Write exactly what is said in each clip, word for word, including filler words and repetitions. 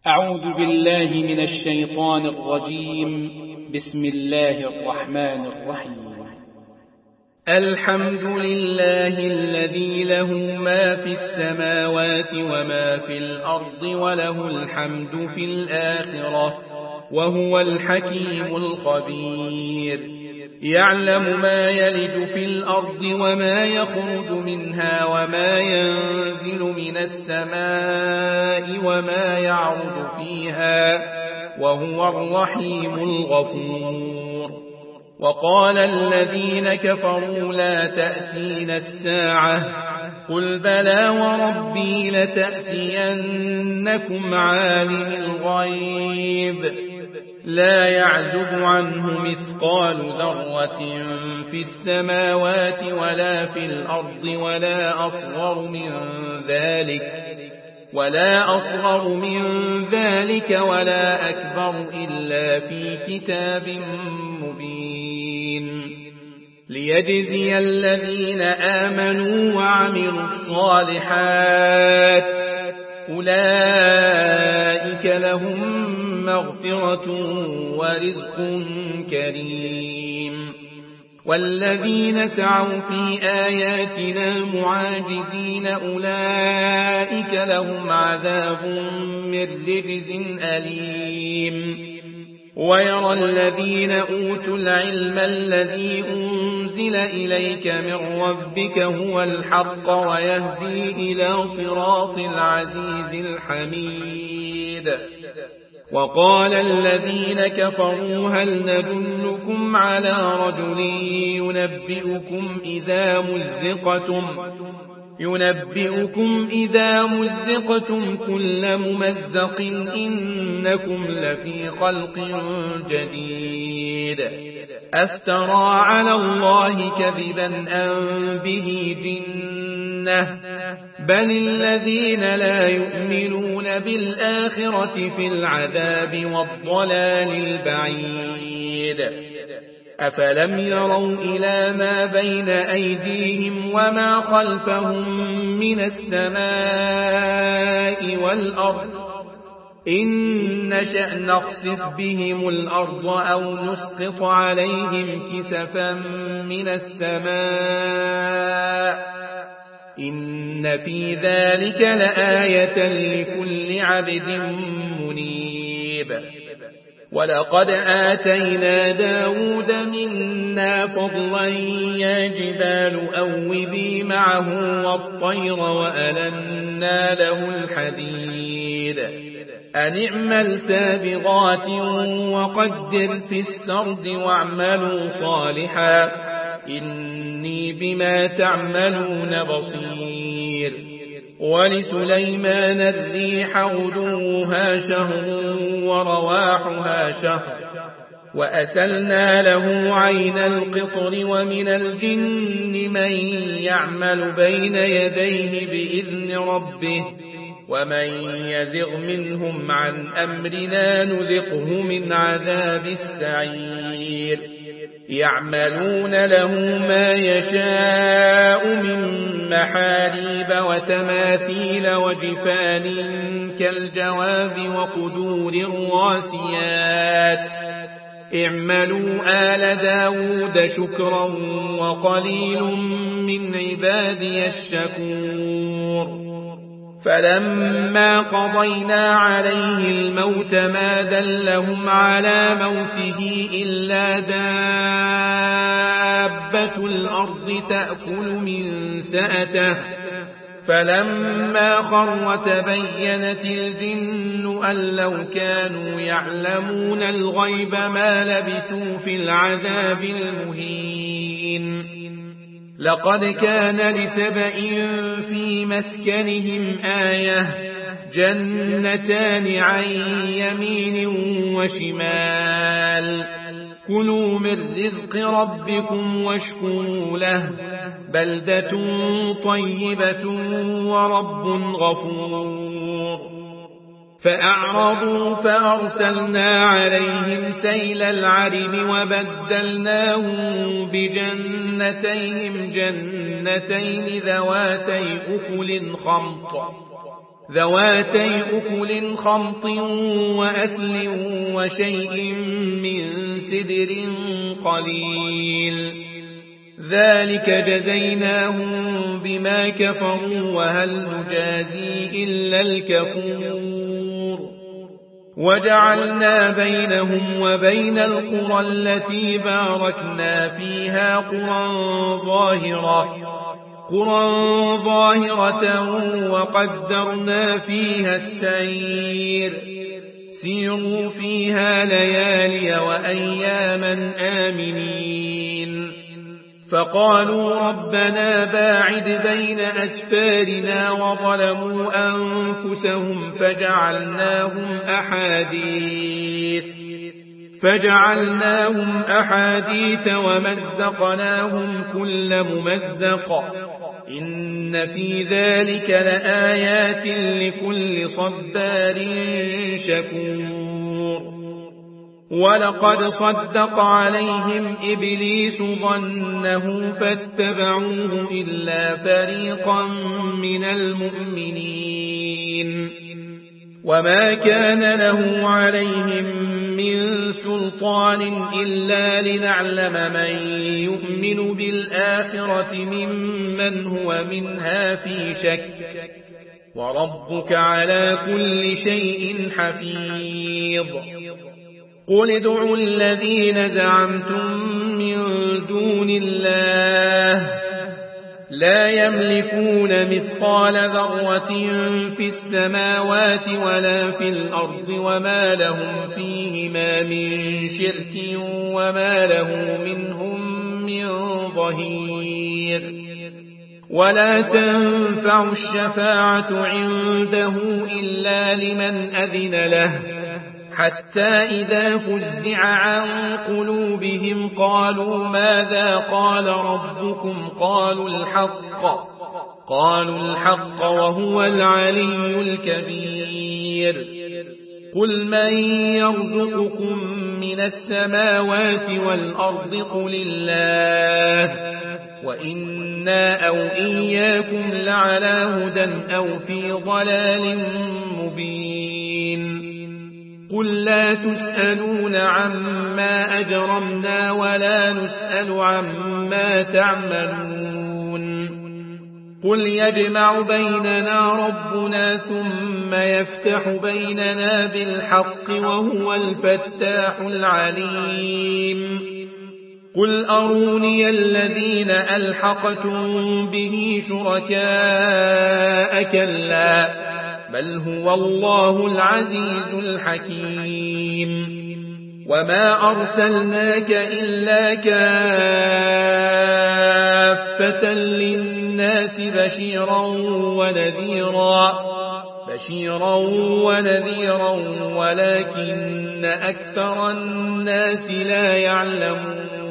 أعوذ بالله من الشيطان الرجيم. بسم الله الرحمن الرحيم. الحمد لله الذي له ما في السماوات وما في الأرض وله الحمد في الآخرة وهو الحكيم الخبير. يعلم ما يلج في الأرض وما يخرج منها وما ينزل من السماء وما يعرج فيها وهو الرحيم الغفور. وقال الذين كفروا لا تأتينا الساعة قل بلى وربي لتأتينكم عالم الغيب لا يعزب عنه مثقال ذرة في السماوات ولا في الأرض ولا أصغر من ذلك ولا أصغر من ذلك ولا أكبر إلا في كتاب مبين ليجزي الذين آمنوا وعملوا الصالحات أولئك لهم مغفرة ورزق كريم. والذين سعوا في آياتنا معاجزين أولئك لهم عذاب من رجز أليم. ويرى الذين أوتوا العلم الذي أنزل إليك من ربك هو الحق ويهدي إلى صراط العزيز الحميد. وقال الذين كفروا هل ندلكم على رجل ينبئكم إذا مزقتم ينبئكم إذا مزقتم كل ممزق إنكم لفي خلق جديد أفترى على الله كذبا أم به جنة بل الذين لا يؤمنون بالآخرة في العذاب والضلال البعيد. أفلم يروا إلى ما بين أيديهم وما خلفهم من السماء والأرض إن نشأ نخسف بهم الأرض أو نسقط عليهم كسفا من السماء إن في ذلك لآية لكل عبد منيب. ولقد آتينا داود منا فضلا يا جبال أوبي معه والطير وألنا له الحديد أن اعمل سابغات وقدر في السرد واعملوا صالحا إني بما تعملون بصير. ولسليمان الريح غدوها شهر ورواحها شهر وأسلنا له عين القطر ومن الجن من يعمل بين يديه بإذن ربه ومن يزغ منهم عن أمرنا نذقه من عذاب السعير. يعملون له ما يشاء من محاريب وتماثيل وجفان كالجواب وقدور الراسيات اعملوا آل داود شكرا وقليل من عبادي الشكور. فلما قضينا عليه الموت ما دلهم على موته إلا دابة الأرض تأكل من سأته فلما خر تبينت الجن أن لو كانوا يعلمون الغيب ما لبثوا في العذاب المهين. لقد كان لسبإ في مسكنهم آية جنتان عن يمين وشمال كلوا من رزق ربكم واشكروا له بلدة طيبة ورب غفور. فأعرضوا فأرسلنا عليهم سيل العرم وبدلناهم بجنتيهم جنتين ذواتي أكل خمط ذواتي أكل خمط وأثل وشيء من سدر قليل ذلك جزيناهم بما كفروا وهل نجازي إلا الكفور وجعلنا بينهم وبين القرى التي باركنا فيها قرى ظاهرة قرى ظاهرة وقدرنا فيها السير سيروا فيها ليالي وأياما آمنين فقالوا ربنا باعد بين أسفارنا وظلموا أنفسهم فجعلناهم أحاديث فجعلناهم أحاديث ومزقناهم كل ممزق إن في ذلك لآيات لكل صبار شكور ولقد صدق عليهم إبليس ظنه فاتبعوه إلا فريقا من المؤمنين وما كان له عليهم من سلطان إلا لنعلم من يؤمن بالآخرة ممن هو منها في شك وربك على كل شيء حفيظ قل ادعوا الذين زعمتم من دون الله لا يملكون مثقال ذرة في السماوات ولا في الأرض وما لهم فيهما من شرك وما له منهم من ظهير ولا تنفع الشفاعة عنده إلا لمن أذن له حتى إذا فزع عن قلوبهم قالوا ماذا قال ربكم قالوا الحق قالوا الحق وهو العلي الكبير قل من يرزقكم من السماوات والأرض قل الله وإنا أو إياكم لعلى هدى أو في ضلال مبين قل لا تسألون عما أجرمنا ولا نسأل عما تعملون قل يجمع بيننا ربنا ثم يفتح بيننا بالحق وهو الفتاح العليم قل أروني الذين ألحقتم به شركاء كلا بل هو الله العزيز الحكيم وما أرسلناك إلا كافة للناس بشيرا ونذيرا بشيرا ونذيرا ولكن أكثر الناس لا يعلمون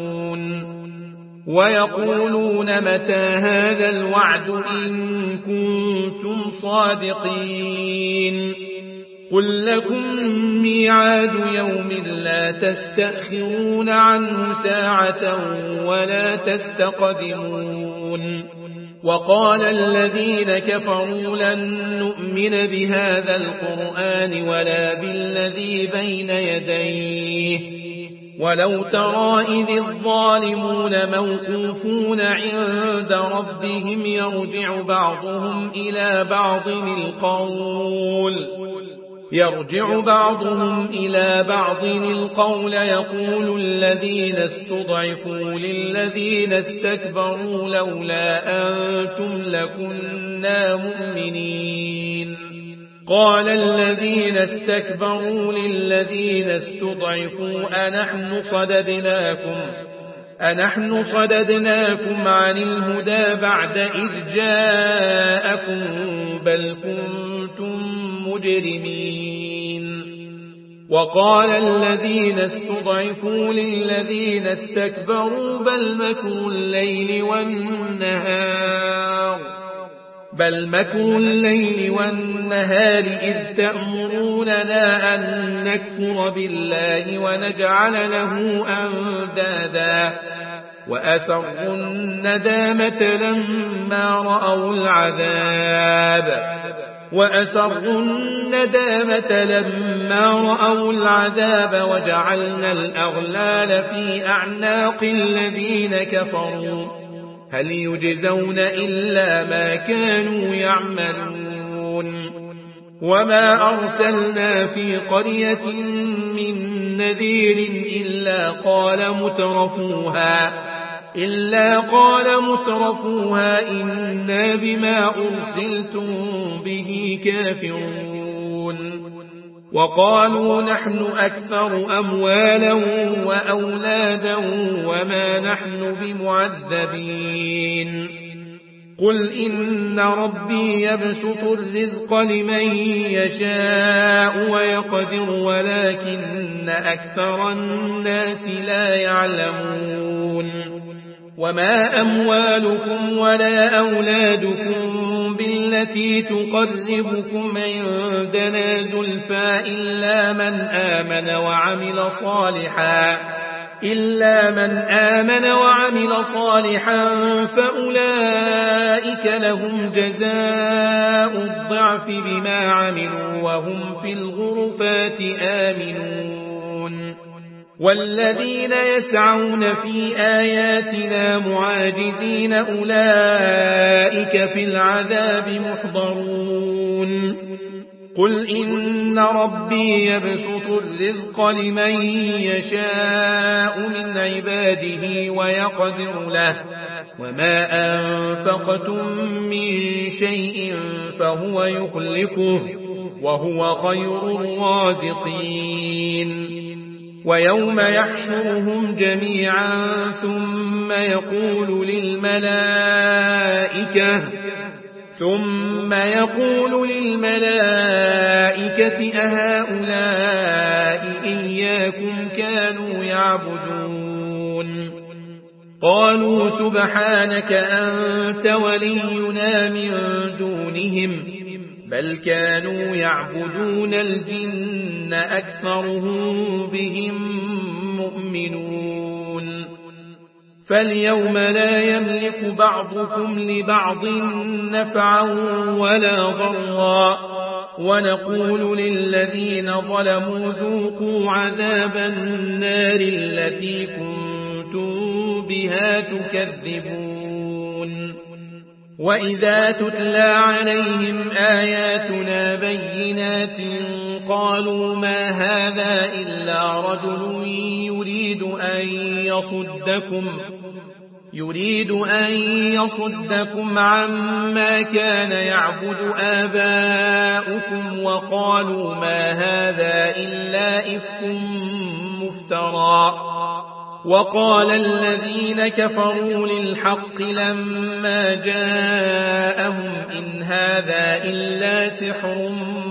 ويقولون متى هذا الوعد إن كنتم صادقين قل لكم ميعاد يوم لا تستأخرون عنه ساعة ولا تستقدمون وقال الذين كفروا لن نؤمن بهذا القرآن ولا بالذي بين يديه ولو ترى إذ الظالمون موقوفون عند ربهم يرجع بعضهم إلى بعض القول يرجع بعضهم إلى بعض القول يقول الذين استضعفوا للذين استكبروا لولا أنتم لكنا مؤمنين قال الذين استكبروا للذين استضعفوا أنحن صددناكم أنحن صددناكم عن الهدى بعد إذ جاءكم بل كنتم مجرمين وقال الذين استضعفوا للذين استكبروا بل مكروا الليل والنهار بل مكروا الليل والنهار إذ تأمروننا أن نكفر بالله ونجعل له أندادا وأسروا الندامة لما رأوا العذاب وأسروا الندامة لما رأوا العذاب وجعلنا الأغلال في أعناق الذين كفروا هل يجزون إلا ما كانوا يعملون وما أرسلنا في قرية من نذير إلا قال مترفوها إلا قال مترفوها إنا بما أرسلتم به كافرون وقالوا نحن أكثر أموالا وأولادا وما نحن بمعذبين قل إن ربي يبسط الرزق لمن يشاء ويقدر ولكن أكثر الناس لا يعلمون وما أموالكم ولا أولادكم بالتي تقربكم عندنا زلفى إلا من آمن وعمل صالحا إلا من آمن وعمل صالحا فأولئك لهم جزاء الضعف بما عملوا وهم في الغرفات آمنون والذين يسعون في آياتنا معاجزين أولئك في العذاب محضرون قل إن ربي يبسط الرزق لمن يشاء من عباده ويقدر له وما أنفقتم من شيء فهو يخلفه وهو خير الرازقين ويوم يحشرهم جميعا ثم يقول للملائكة ثم يقول للملائكة أهؤلاء إياكم كانوا يعبدون قالوا سبحانك أنت ولينا من دونهم بل كانوا يعبدون الجن أكثرهم بهم مؤمنون فاليوم لا يملك بعضكم لبعض نفعا ولا ضرا ونقول للذين ظلموا ذوقوا عذاب النار التي كنتم بها تكذبون وإذا تتلى عليهم آياتنا بينات قالوا ما هذا إلا رجل يريد أن يصدكم يريد أن يصدكم عما كان يعبد آباؤكم وقالوا ما هذا إلا إفك مفترى وقال الذين كفروا للحق لما جاءهم إن هذا إلا سحر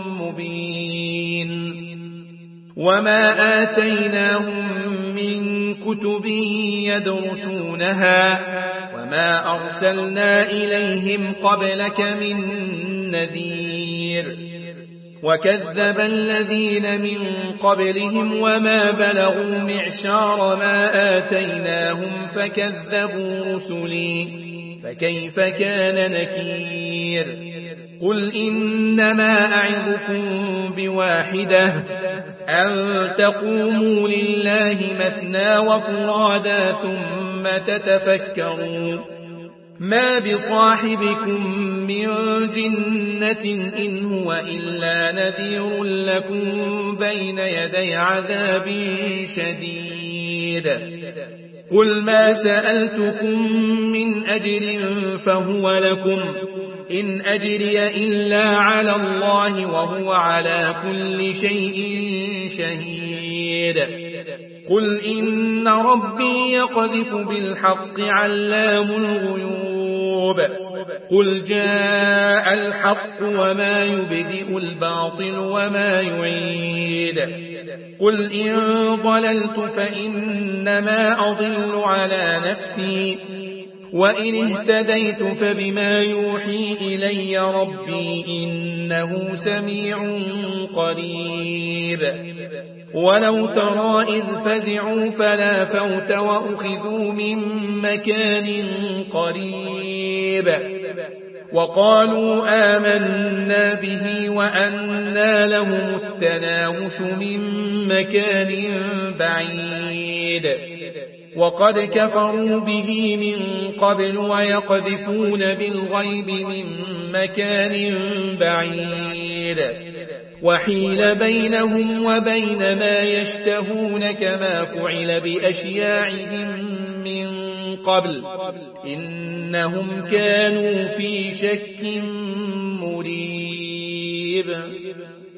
مبين وما آتيناهم من كتب يدرسونها وما أرسلنا إليهم قبلك من نذير وكذب الذين من قبلهم وما بلغوا معشار ما آتيناهم فكذبوا رسلي فكيف كان نكير قل إنما أعظكم بواحدة أن تقوموا لله مثنى وفرادا ثم تتفكروا ما بصاحبكم من جنة إن هو إلا نذير لكم بين يدي عذاب شديد قل ما سألتكم من أجر فهو لكم إن أجري إلا على الله وهو على كل شيء شهيد قل إن ربي يقذف بالحق علام الغيوب قل جاء الحق وما يبدئ الباطل وما يعيد قل إن ضللت فإنما أضل على نفسي وإن اهتديت فبما يوحي إلي ربي إنه سميع قريب ولو ترى إذ فزعوا فلا فوت وأخذوا من مكان قريب وقالوا آمنا به وأنى لهم التناوش من مكان بعيد وقد كفروا به من قبل ويقذفون بالغيب من مكان بعيد وحيل بينهم وبين ما يشتهون كما فعل بأشياعهم من قبل إنهم كانوا في شك مريب.